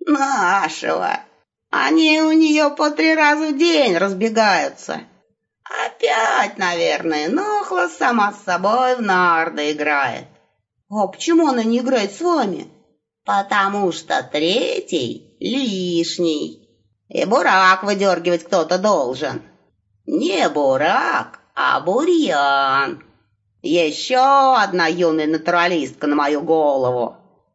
Нашего. Они у нее по 3 раза в день разбегаются. Опять, наверное, Нохла сама с собой в нарды играет. А почему она не играет с вами? Потому что третий лишний. И бурак выдергивать кто-то должен. Не бурак, а бурьян. Еще одна юная натуралистка на мою голову.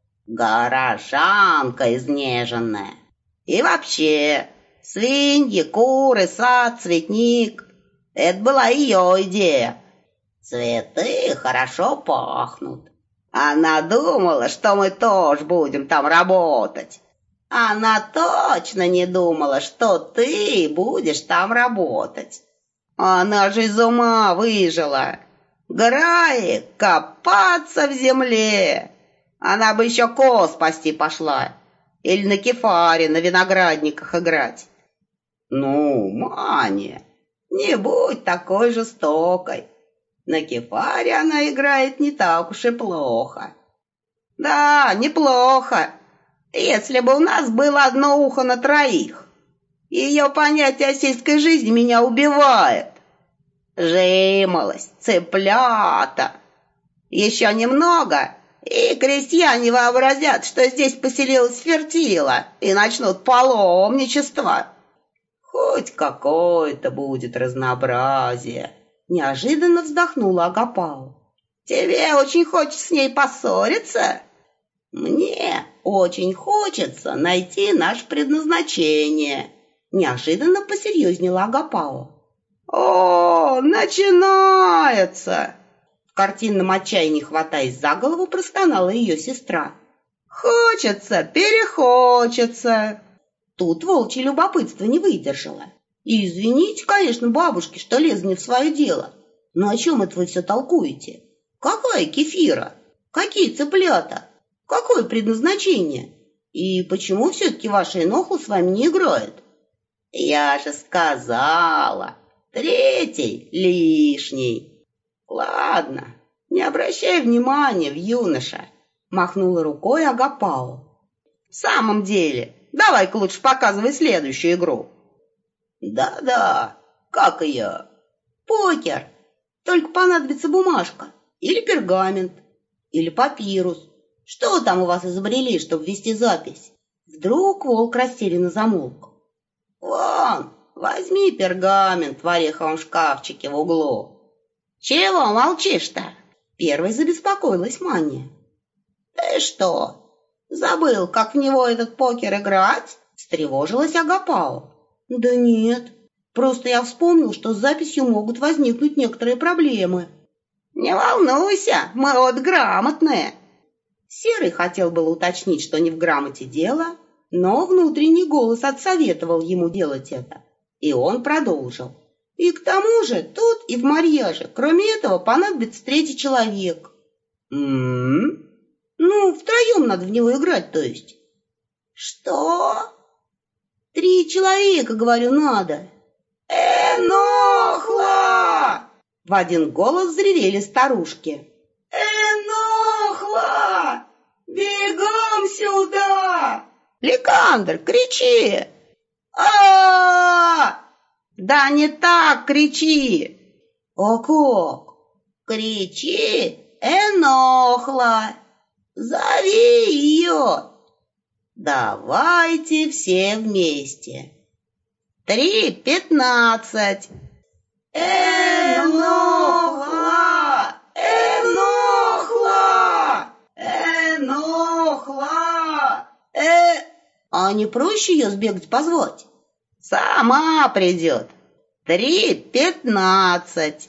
Горожанка изнеженная. И вообще, свиньи, куры, сад, цветник — это была ее идея. Цветы хорошо пахнут. Она думала, что мы тоже будем там работать. Она точно не думала, что ты будешь там работать. Она же из ума выжила. Граи копаться в земле. Она бы еще коз пасти пошла. Или на кефаре, на виноградниках играть. Ну, Маня, не будь такой жестокой. На кефаре она играет не так уж и плохо. Да, неплохо. Если бы у нас было одно ухо на троих. Ее понятие о сельской жизни меня убивает. Жимолость, цыплята. Еще немного, и крестьяне вообразят, что здесь поселилась фертила, и начнут паломничество. Хоть какое-то будет разнообразие. Неожиданно вздохнула Агапау. Тебе очень хочется с ней поссориться? Мне очень хочется найти наше предназначение. Неожиданно посерьезнела Агапау. О, начинается! В картинном отчаянии, хватаясь за голову, простонала ее сестра. Хочется, перехочется. Тут волчье любопытство не выдержало. И извините, конечно, бабушки, что лезу не в свое дело. Но о чем это вы все толкуете? Какая кефира? Какие цыплята? Какое предназначение? И почему все-таки ваша Энохла с вами не играет? Я же сказала, третий лишний. Ладно, не обращай внимания, юноша, махнула рукой Агапау. В самом деле, давай-ка лучше показывай следующую игру. Да-да, как ее? Покер. Только понадобится бумажка или пергамент, или папирус. Что там у вас изобрели, чтобы вести запись? Вдруг волк растерянно замолк. Вон, возьми пергамент в ореховом шкафчике в углу. Чего молчишь-то? Первой забеспокоилась Маня. Ты что, забыл, как в него этот покер играть? Встревожилась Агапау. Да нет, просто я вспомнил, что с записью могут возникнуть некоторые проблемы. Не волнуйся, мы вот грамотные. Серый хотел было уточнить, что не в грамоте дело, но внутренний голос отсоветовал ему делать это. И он продолжил. И к тому же тут и в марьяже, кроме этого, понадобится третий человек. Ну, втроем надо в него играть, то есть. Что? 3 человека, говорю, надо. Энохла! В один голос взревели старушки. Энохла! Бегом сюда! Ликандр, кричи! А! Да не так кричи! А как? Кричи, Энохла! Зови ее! Давайте все вместе. 3:15. Энохла! Энохла! Энохла! А не проще ее сбегать позвать? Сама придет. 3:15.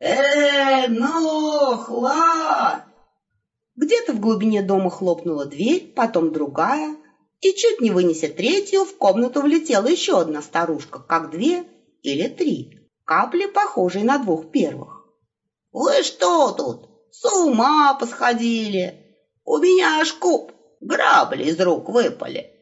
Энохла! Где-то в глубине дома хлопнула дверь, потом другая, и чуть не вынеся третью, в комнату влетела еще одна старушка, как 2 или 3 капли, похожие на 2 первых. «Вы что тут? С ума посходили? У меня аж куб, грабли из рук выпали.